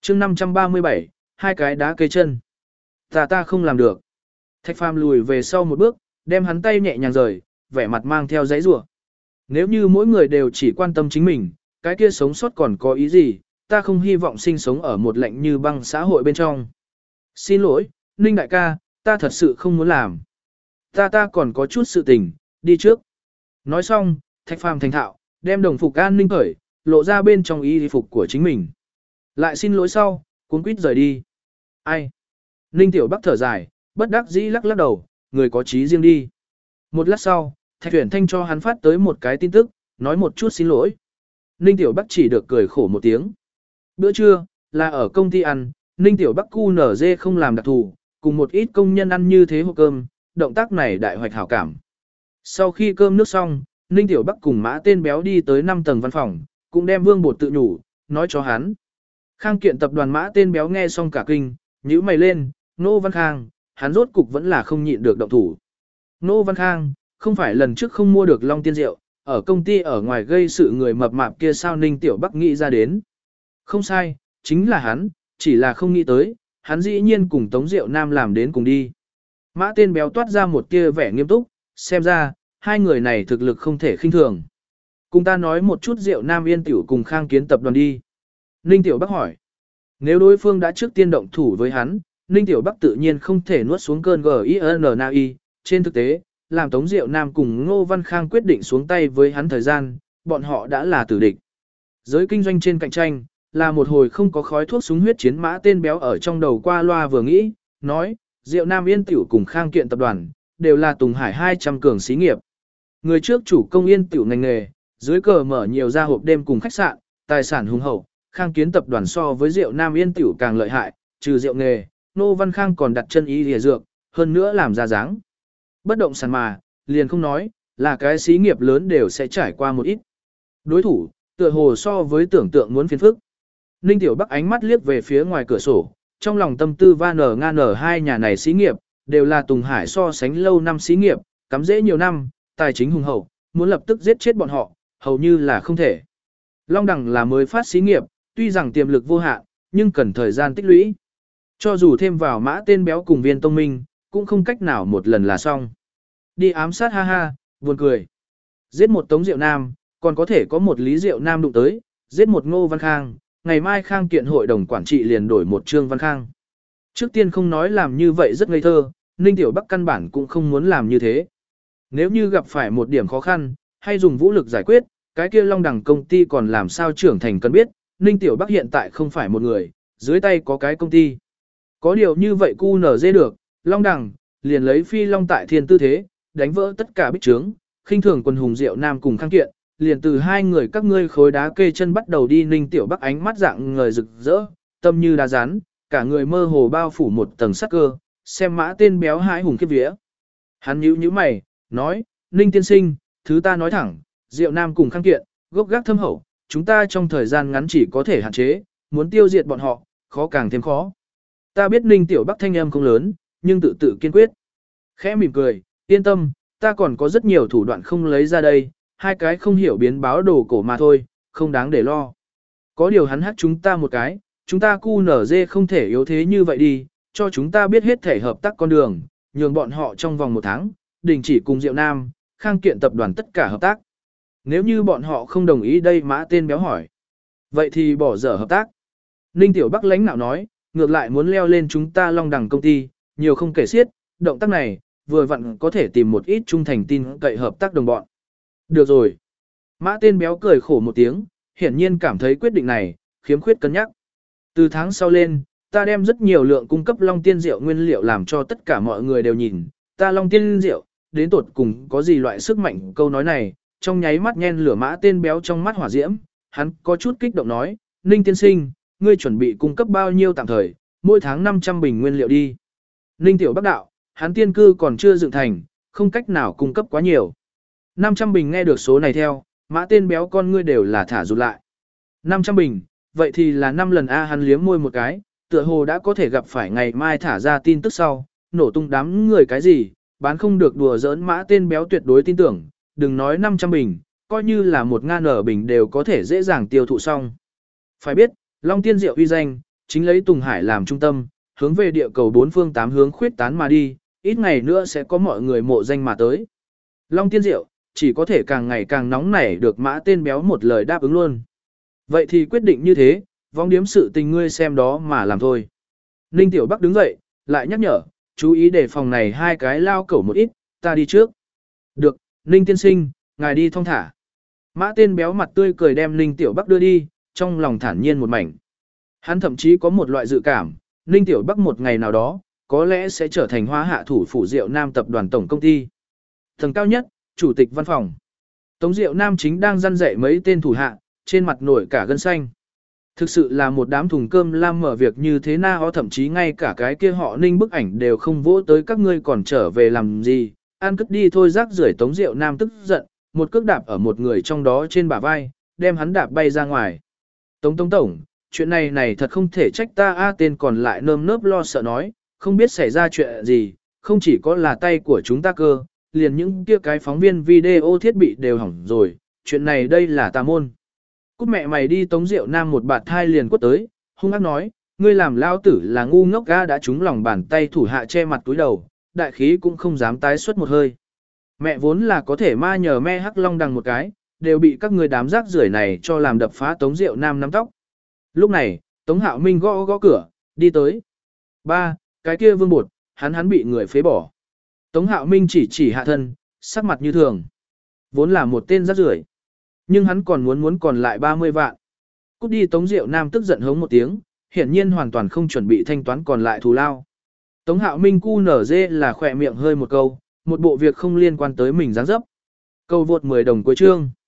chương 537, hai cái đá cây chân. Ta không làm được. Thạch Phàm lùi về sau một bước, đem hắn tay nhẹ nhàng rời, vẻ mặt mang theo giãy giụa. Nếu như mỗi người đều chỉ quan tâm chính mình, cái kia sống sót còn có ý gì, ta không hy vọng sinh sống ở một lạnh như băng xã hội bên trong. Xin lỗi, Ninh đại ca, ta thật sự không muốn làm. Ta còn có chút sự tình, đi trước. Nói xong, Thạch Phàm thành thạo, đem đồng phục an ninh khởi, lộ ra bên trong y phục của chính mình. Lại xin lỗi sau, cuống quýt rời đi. Ai? Ninh Tiểu Bắc thở dài, bất đắc dĩ lắc lắc đầu, người có chí riêng đi. Một lát sau, Thạch Tuyển Thanh cho hắn phát tới một cái tin tức, nói một chút xin lỗi. Ninh Tiểu Bắc chỉ được cười khổ một tiếng. Bữa trưa, là ở công ty ăn, Ninh Tiểu Bắc QNZ không làm đặc thù, cùng một ít công nhân ăn như thế hộp cơm, động tác này đại hoạch hảo cảm. Sau khi cơm nước xong, Ninh Tiểu Bắc cùng Mã Tên Béo đi tới 5 tầng văn phòng, cũng đem Vương Bột tự nhủ, nói cho hắn. Khang Kiện tập đoàn Mã Tên Béo nghe xong cả kinh, nhíu mày lên, Nô Văn Khang, hắn rốt cục vẫn là không nhịn được động thủ. Nô Văn Khang, không phải lần trước không mua được Long Tiên Rượu, ở công ty ở ngoài gây sự người mập mạp kia sao Ninh Tiểu Bắc nghĩ ra đến. Không sai, chính là hắn, chỉ là không nghĩ tới, hắn dĩ nhiên cùng Tống Diệu Nam làm đến cùng đi. Mã Tên Béo toát ra một tia vẻ nghiêm túc, xem ra, hai người này thực lực không thể khinh thường. Cùng ta nói một chút Diệu Nam Yên Tiểu cùng Khang Kiến tập đoàn đi. Ninh Tiểu Bắc hỏi. Nếu đối phương đã trước tiên động thủ với hắn, Ninh Tiểu Bắc tự nhiên không thể nuốt xuống cơn GINNI. Trên thực tế, làm Tống Diệu Nam cùng Ngô Văn Khang quyết định xuống tay với hắn thời gian, bọn họ đã là tử địch. Giới kinh doanh trên cạnh tranh, là một hồi không có khói thuốc súng huyết chiến. Mã Tên Béo ở trong đầu qua loa vừa nghĩ, nói, Diệu Nam Yên Tiểu cùng Khang Kiện tập đoàn, đều là Tùng Hải 200 cường xí nghiệp. Người trước chủ công Yên Tiểu ngành nghề, dưới cờ mở nhiều gia hộp đêm cùng khách sạn, tài sản hùng hậu, Khang Kiến tập đoàn so với Diệu Nam Yên Tiểu càng lợi hại, trừ rượu nghề, Nô Văn Khang còn đặt chân y lìa dược, hơn nữa làm ra dáng. Bất động sản mà, liền không nói, là cái xí nghiệp lớn đều sẽ trải qua một ít. Đối thủ, tựa hồ so với tưởng tượng muốn phiền phức. Ninh Tiểu Bắc ánh mắt liếc về phía ngoài cửa sổ, trong lòng tâm tư va nở nga nở hai nhà này xí nghiệp, đều là Tùng Hải so sánh lâu năm xí nghiệp, cắm rễ nhiều năm, tài chính hùng hậu, muốn lập tức giết chết bọn họ, hầu như là không thể. Long Đằng là mới phát xí nghiệp, tuy rằng tiềm lực vô hạn, nhưng cần thời gian tích lũy. Cho dù thêm vào Mã Tên Béo cùng Viên Tông Minh, cũng không cách nào một lần là xong. Đi ám sát ha ha, buồn cười. Giết một Tống Diệu Nam, còn có thể có một Lý Diệu Nam đụng tới, giết một Ngô Văn Khang, ngày mai Khang Kiện hội đồng quản trị liền đổi một Trương Văn Khang. Trước tiên không nói làm như vậy rất ngây thơ, Ninh Tiểu Bắc căn bản cũng không muốn làm như thế. Nếu như gặp phải một điểm khó khăn, hay dùng vũ lực giải quyết, cái kia Long Đằng công ty còn làm sao trưởng thành cần biết, Ninh Tiểu Bắc hiện tại không phải một người, dưới tay có cái công ty. Có điều như vậy QNZ được, Long Đằng, liền lấy phi long tại thiên tư thế, đánh vỡ tất cả bích trướng, khinh thường quần hùng Diệu Nam cùng Khang Kiện, liền từ hai người các ngươi khối đá kê chân bắt đầu đi. Ninh Tiểu Bắc ánh mắt dạng người rực rỡ, tâm như đá rán, cả người mơ hồ bao phủ một tầng sắc cơ, xem Mã Tên Béo hãi hùng khiếp vía. Hắn nhíu nhíu mày, nói, Ninh tiên sinh, thứ ta nói thẳng, Diệu Nam cùng Khang Kiện, gốc gác thâm hậu, chúng ta trong thời gian ngắn chỉ có thể hạn chế, muốn tiêu diệt bọn họ, khó càng thêm khó. Ta biết Ninh Tiểu Bắc thanh âm không lớn, nhưng tự tự kiên quyết. Khẽ mỉm cười, yên tâm, ta còn có rất nhiều thủ đoạn không lấy ra đây, hai cái không hiểu biến báo đồ cổ mà thôi, không đáng để lo. Có điều hắn hắt chúng ta một cái, chúng ta QNZ không thể yếu thế như vậy đi, cho chúng ta biết hết thể hợp tác con đường, nhường bọn họ trong vòng 1 tháng, đình chỉ cùng Diệu Nam, Khang Kiện tập đoàn tất cả hợp tác. Nếu như bọn họ không đồng ý đây. Mã Tên Béo hỏi. Vậy thì bỏ dở hợp tác. Ninh Tiểu Bắc lãnh nạo nói, ngược lại muốn leo lên chúng ta Long Đằng công ty, nhiều không kể xiết, động tác này, vừa vặn có thể tìm một ít trung thành tin cậy hợp tác đồng bọn. Được rồi. Mã Tên Béo cười khổ một tiếng, hiển nhiên cảm thấy quyết định này, khiếm khuyết cân nhắc. Từ tháng sau lên, ta đem rất nhiều lượng cung cấp Long Tiên Rượu nguyên liệu làm cho tất cả mọi người đều nhìn, ta Long Tiên Rượu, đến tột cùng có gì loại sức mạnh. Câu nói này, trong nháy mắt nhen lửa Mã Tên Béo trong mắt hỏa diễm, hắn có chút kích động nói, Ninh tiên sinh, ngươi chuẩn bị cung cấp bao nhiêu tạm thời, mỗi tháng 500 bình nguyên liệu đi. Ninh Tiểu Bắc đạo, hắn tiên cư còn chưa dựng thành, không cách nào cung cấp quá nhiều. 500 bình nghe được số này theo, Mã Tên Béo con ngươi đều là thả rụt lại. 500 bình, vậy thì là 5 lần A. Hắn liếm môi một cái, tựa hồ đã có thể gặp phải ngày mai thả ra tin tức sau, nổ tung đám người cái gì, bán không được đùa giỡn. Mã Tên Béo tuyệt đối tin tưởng, đừng nói 500 bình, coi như là 1.000 bình đều có thể dễ dàng tiêu thụ xong. Phải biết, Long Tiên Rượu uy danh, chính lấy Tùng Hải làm trung tâm, hướng về địa cầu bốn phương tám hướng khuyết tán mà đi, ít ngày nữa sẽ có mọi người mộ danh mà tới. Long Tiên Diệu, chỉ có thể càng ngày càng nóng nảy được Mã tên béo một lời đáp ứng luôn. Vậy thì quyết định như thế, vong điếm sự tình ngươi xem đó mà làm thôi. Ninh Tiểu Bắc đứng dậy, lại nhắc nhở, chú ý để phòng này hai cái lao cẩu một ít, ta đi trước. Được, Ninh tiên sinh, ngài đi thong thả. Mã tên béo mặt tươi cười đem Ninh Tiểu Bắc đưa đi, trong lòng thản nhiên một mảnh. Hắn thậm chí có một loại dự cảm, Ninh Tiểu Bắc một ngày nào đó, có lẽ sẽ trở thành Hoa Hạ thủ phủ Diệu Nam tập đoàn tổng công ty. Tầng cao nhất, chủ tịch văn phòng. Tống Diệu Nam chính đang răn dạy mấy tên thủ hạ, trên mặt nổi cả gân xanh. Thực sự là một đám thùng cơm lam mở việc như thế nào, thậm chí ngay cả cái kia họ Ninh bức ảnh đều không vỗ tới, các ngươi còn trở về làm gì, ăn cất đi thôi. Rác rưởi. Tống Diệu Nam tức giận, một cước đạp ở một người trong đó trên bả vai, đem hắn đạp bay ra ngoài. Tống tổng, chuyện này thật không thể trách ta a. Tên còn lại nơm nớp lo sợ nói, không biết xảy ra chuyện gì, không chỉ có là tay của chúng ta cơ, liền những kia cái phóng viên video thiết bị đều hỏng rồi, chuyện này đây là tà môn. Cút mẹ mày đi. Tống Diệu Nam một bạt thai liền quất tới, hung ác nói, ngươi làm lao tử là ngu ngốc ga. Đã trúng lòng bàn tay thủ hạ che mặt túi đầu, đại khí cũng không dám tái xuất một hơi. Mẹ vốn là có thể ma nhờ me hắc long đằng một cái, đều bị các người đám rác rưởi này cho làm đập phá. Tống Diệu Nam nắm tóc. Lúc này, Tống Hạo Minh gõ gõ cửa, đi tới. Ba, cái kia Vương Bột, hắn bị người phế bỏ. Tống Hạo Minh chỉ hạ thân, sắc mặt như thường. Vốn là một tên rác rưởi, nhưng hắn còn muốn còn lại 30 vạn. Cút đi. Tống Diệu Nam tức giận hống một tiếng, hiển nhiên hoàn toàn không chuẩn bị thanh toán còn lại thù lao. Tống Hạo Minh cu nở dê là khỏe miệng hơi một câu, một bộ việc không liên quan tới mình dáng dấp. Câu vượt 10 đồng cuối chương.